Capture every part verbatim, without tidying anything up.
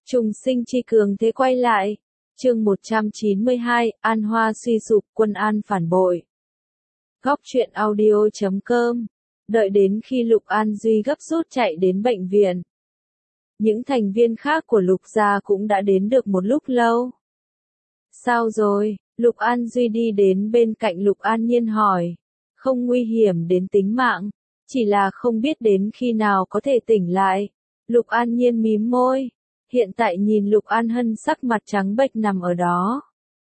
Trùng sinh chi cường thế quay lại. Chương một trăm chín mươi hai, An Hoa suy sụp, Quân An phản bội. Góc truyện audio chấm com. Đợi đến khi Lục An Duy gấp rút chạy đến bệnh viện. Những thành viên khác của Lục gia cũng đã đến được một lúc lâu. Sao rồi? Lục An Duy đi đến bên cạnh Lục An Nhiên hỏi. Không nguy hiểm đến tính mạng, chỉ là không biết đến khi nào có thể tỉnh lại. Lục An Nhiên mím môi. Hiện tại nhìn Lục An Hân sắc mặt trắng bệch nằm ở đó.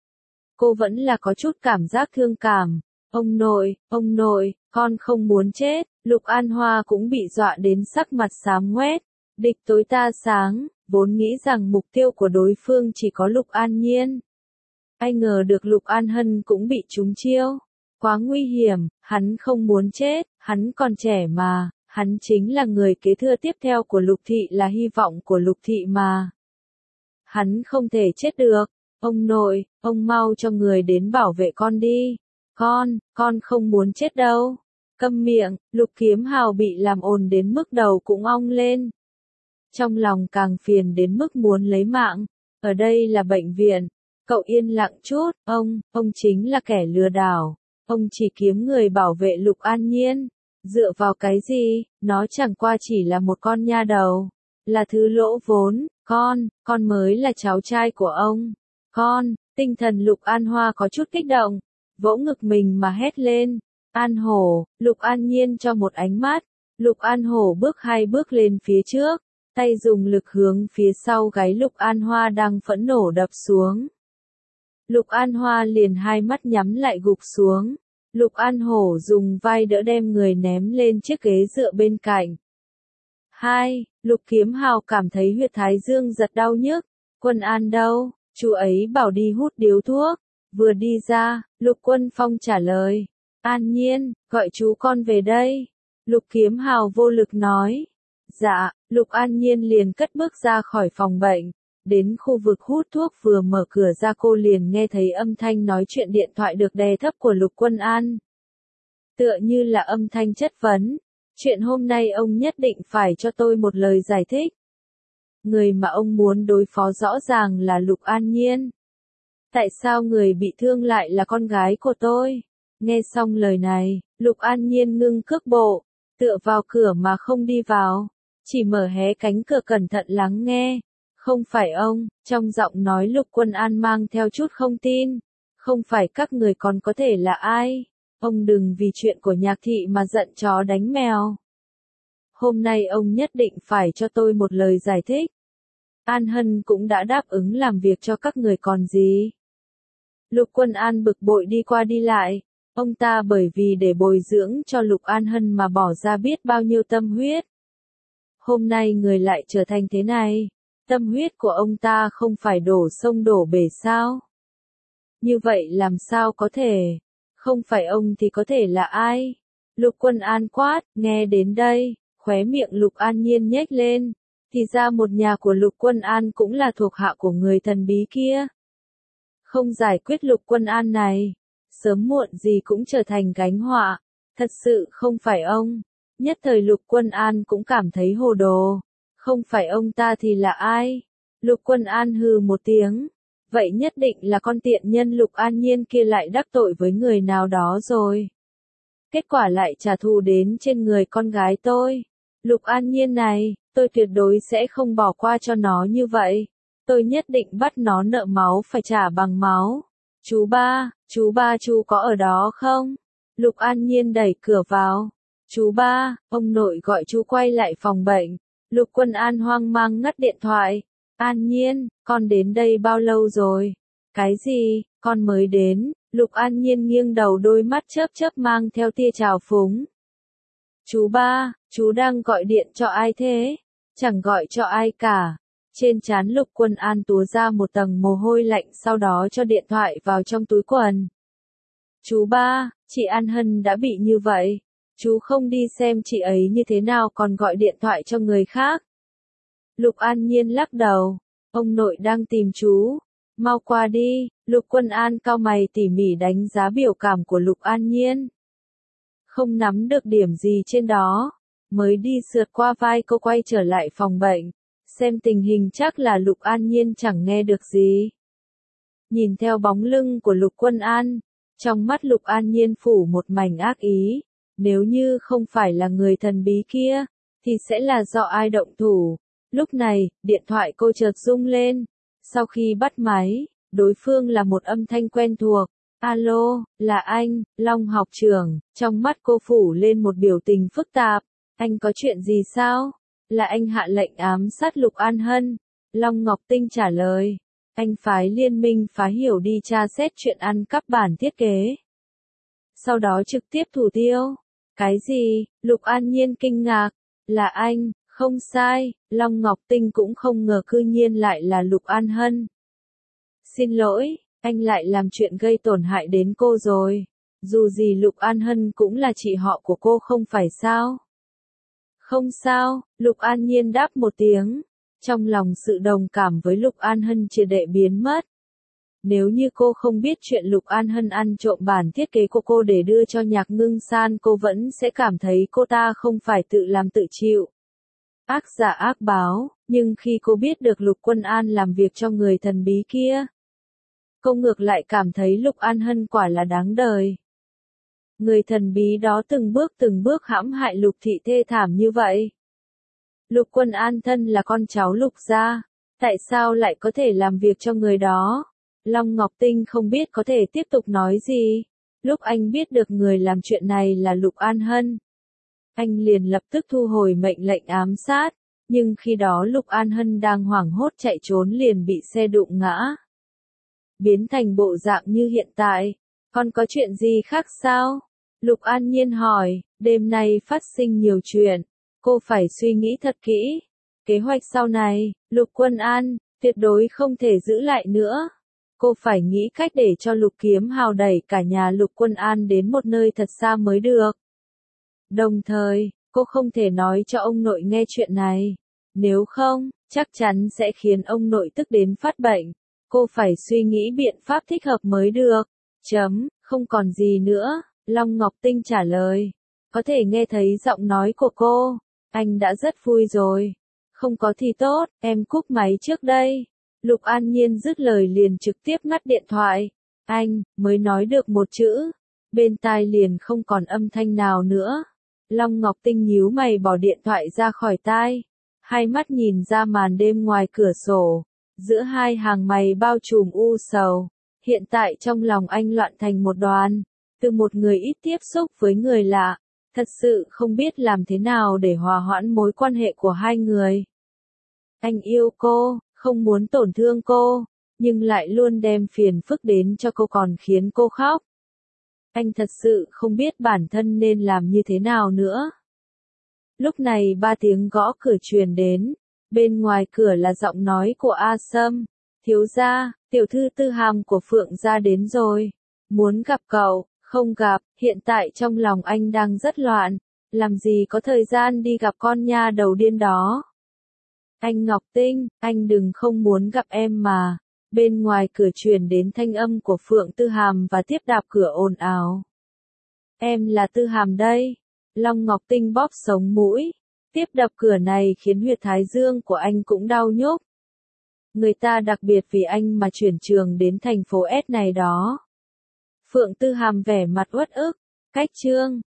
Cô vẫn là có chút cảm giác thương cảm. Ông nội, ông nội, con không muốn chết. Lục An Hoa cũng bị dọa đến sắc mặt xám ngoét. Địch tối ta sáng, vốn nghĩ rằng mục tiêu của đối phương chỉ có Lục An Nhiên. Ai ngờ được Lục An Hân cũng bị trúng chiêu. Quá nguy hiểm, hắn không muốn chết, hắn còn trẻ mà. Hắn chính là người kế thừa tiếp theo của Lục Thị, là hy vọng của Lục Thị mà. Hắn không thể chết được. Ông nội, ông mau cho người đến bảo vệ con đi. Con, con không muốn chết đâu. Câm miệng. Lục Kiếm Hào bị làm ồn đến mức đầu cũng ong lên. Trong lòng càng phiền đến mức muốn lấy mạng. Ở đây là bệnh viện. Cậu yên lặng chút. Ông, ông chính là kẻ lừa đảo. Ông chỉ kiếm người bảo vệ Lục An Nhiên. Dựa vào cái gì, nó chẳng qua chỉ là một con nha đầu, là thứ lỗ vốn. Con, con mới là cháu trai của ông. Con, tinh thần Lục An Hoa có chút kích động, vỗ ngực mình mà hét lên. An Hổ, Lục An Nhiên cho một ánh mắt. Lục An Hổ bước hai bước lên phía trước, tay dùng lực hướng phía sau gáy Lục An Hoa đang phẫn nộ đập xuống. Lục An Hoa liền hai mắt nhắm lại gục xuống. Lục An Hổ dùng vai đỡ đem người ném lên chiếc ghế dựa bên cạnh. Hai, Lục Kiếm Hào cảm thấy huyệt thái dương giật đau nhức. Quân An đâu? Chú ấy bảo đi hút điếu thuốc. Vừa đi ra, Lục Quân Phong trả lời. An Nhiên, gọi chú con về đây. Lục Kiếm Hào vô lực nói. Dạ, Lục An Nhiên liền cất bước ra khỏi phòng bệnh. Đến khu vực hút thuốc vừa mở cửa ra cô liền nghe thấy âm thanh nói chuyện điện thoại được đè thấp của Lục Quân An. Tựa như là âm thanh chất vấn. Chuyện hôm nay ông nhất định phải cho tôi một lời giải thích. Người mà ông muốn đối phó rõ ràng là Lục An Nhiên. Tại sao người bị thương lại là con gái của tôi? Nghe xong lời này, Lục An Nhiên ngưng cước bộ, tựa vào cửa mà không đi vào. Chỉ mở hé cánh cửa cẩn thận lắng nghe. Không phải ông, trong giọng nói Lục Quân An mang theo chút không tin. Không phải các người còn có thể là ai? Ông đừng vì chuyện của Nhạc Thị mà giận chó đánh mèo. Hôm nay ông nhất định phải cho tôi một lời giải thích. An Hân cũng đã đáp ứng làm việc cho các người còn gì. Lục Quân An bực bội đi qua đi lại. Ông ta bởi vì để bồi dưỡng cho Lục An Hân mà bỏ ra biết bao nhiêu tâm huyết. Hôm nay người lại trở thành thế này. Tâm huyết của ông ta không phải đổ sông đổ bể sao? Như vậy làm sao có thể? Không phải ông thì có thể là ai? Lục Quân An quát, nghe đến đây, khóe miệng Lục An Nhiên nhếch lên. Thì ra một nhà của Lục Quân An cũng là thuộc hạ của người thần bí kia. Không giải quyết Lục Quân An này, sớm muộn gì cũng trở thành gánh họa. Thật sự không phải ông. Nhất thời Lục Quân An cũng cảm thấy hồ đồ. Không phải ông ta thì là ai? Lục Quân An hừ một tiếng. Vậy nhất định là con tiện nhân Lục An Nhiên kia lại đắc tội với người nào đó rồi. Kết quả lại trả thù đến trên người con gái tôi. Lục An Nhiên này, tôi tuyệt đối sẽ không bỏ qua cho nó như vậy. Tôi nhất định bắt nó nợ máu phải trả bằng máu. Chú ba, chú ba chú có ở đó không? Lục An Nhiên đẩy cửa vào. Chú ba, ông nội gọi chú quay lại phòng bệnh. Lục Quân An hoang mang ngắt điện thoại. An Nhiên, con đến đây bao lâu rồi? Cái gì, con mới đến? Lục An Nhiên nghiêng đầu đôi mắt chớp chớp mang theo tia trào phúng. Chú ba, chú đang gọi điện cho ai thế? Chẳng gọi cho ai cả. Trên trán Lục Quân An túa ra một tầng mồ hôi lạnh, sau đó cho điện thoại vào trong túi quần. Chú ba, chị An Hân đã bị như vậy. Chú không đi xem chị ấy như thế nào còn gọi điện thoại cho người khác. Lục An Nhiên lắc đầu. Ông nội đang tìm chú. Mau qua đi. Lục Quân An cau mày tỉ mỉ đánh giá biểu cảm của Lục An Nhiên. Không nắm được điểm gì trên đó. Mới đi sượt qua vai cô quay trở lại phòng bệnh. Xem tình hình chắc là Lục An Nhiên chẳng nghe được gì. Nhìn theo bóng lưng của Lục Quân An, trong mắt Lục An Nhiên phủ một mảnh ác ý. Nếu như không phải là người thần bí kia, thì sẽ là do ai động thủ. Lúc này, điện thoại cô chợt rung lên. Sau khi bắt máy, đối phương là một âm thanh quen thuộc. Alo, là anh, Long học trưởng. Trong mắt cô phủ lên một biểu tình phức tạp. Anh có chuyện gì sao? Là anh hạ lệnh ám sát Lục An Hân. Long Ngọc Tinh trả lời. Anh phái liên minh phá hiểu đi tra xét chuyện ăn cắp bản thiết kế. Sau đó trực tiếp thủ tiêu. Cái gì? Lục An Nhiên kinh ngạc. Là anh, không sai. Long Ngọc Tinh cũng không ngờ cư nhiên lại là Lục An Hân. Xin lỗi, anh lại làm chuyện gây tổn hại đến cô rồi. Dù gì Lục An Hân cũng là chị họ của cô không phải sao? Không sao, Lục An Nhiên đáp một tiếng. Trong lòng sự đồng cảm với Lục An Hân triệt để biến mất. Nếu như cô không biết chuyện Lục An Hân ăn trộm bản thiết kế của cô để đưa cho Nhạc Ngưng San, cô vẫn sẽ cảm thấy cô ta không phải tự làm tự chịu. Ác giả ác báo, nhưng khi cô biết được Lục Quân An làm việc cho người thần bí kia, cô ngược lại cảm thấy Lục An Hân quả là đáng đời. Người thần bí đó từng bước từng bước hãm hại Lục thị thê thảm như vậy. Lục Quân An thân là con cháu Lục gia, tại sao lại có thể làm việc cho người đó? Long Ngọc Tinh không biết có thể tiếp tục nói gì. Lúc anh biết được người làm chuyện này là Lục An Hân, anh liền lập tức thu hồi mệnh lệnh ám sát, nhưng khi đó Lục An Hân đang hoảng hốt chạy trốn liền bị xe đụng ngã. Biến thành bộ dạng như hiện tại. Còn có chuyện gì khác sao? Lục An Nhiên hỏi. Đêm nay phát sinh nhiều chuyện, cô phải suy nghĩ thật kỹ. Kế hoạch sau này, Lục Quân An, tuyệt đối không thể giữ lại nữa. Cô phải nghĩ cách để cho Lục Kiếm Hào đẩy cả nhà Lục Quân An đến một nơi thật xa mới được. Đồng thời, cô không thể nói cho ông nội nghe chuyện này. Nếu không, chắc chắn sẽ khiến ông nội tức đến phát bệnh. Cô phải suy nghĩ biện pháp thích hợp mới được. Chấm, không còn gì nữa. Long Ngọc Tinh trả lời. Có thể nghe thấy giọng nói của cô. Anh đã rất vui rồi. Không có thì tốt, em cúp máy trước đây. Lục An Nhiên dứt lời liền trực tiếp ngắt điện thoại. Anh, mới nói được một chữ. Bên tai liền không còn âm thanh nào nữa. Long Ngọc Tinh nhíu mày bỏ điện thoại ra khỏi tai. Hai mắt nhìn ra màn đêm ngoài cửa sổ. Giữa hai hàng mày bao trùm u sầu. Hiện tại trong lòng anh loạn thành một đoàn. Từ một người ít tiếp xúc với người lạ. Thật sự không biết làm thế nào để hòa hoãn mối quan hệ của hai người. Anh yêu cô, không muốn tổn thương cô, nhưng lại luôn đem phiền phức đến cho cô còn khiến cô khóc. Anh thật sự không biết bản thân nên làm như thế nào nữa. Lúc này ba tiếng gõ cửa truyền đến, bên ngoài cửa là giọng nói của A Sâm. Thiếu gia, tiểu thư Tư Hàm của Phượng gia đến rồi, muốn gặp cậu. Không gặp, hiện tại trong lòng anh đang rất loạn, làm gì có thời gian đi gặp con nha đầu điên đó. Anh Ngọc Tinh, anh đừng không muốn gặp em mà. Bên ngoài cửa truyền đến thanh âm của Phượng Tư Hàm và tiếp đạp cửa ồn ào. Em là Tư Hàm đây. Long Ngọc Tinh bóp sống mũi. Tiếp đập cửa này khiến huyệt thái dương của anh cũng đau nhức. Người ta đặc biệt vì anh mà chuyển trường đến thành phố S này đó. Phượng Tư Hàm vẻ mặt uất ức. Cách chương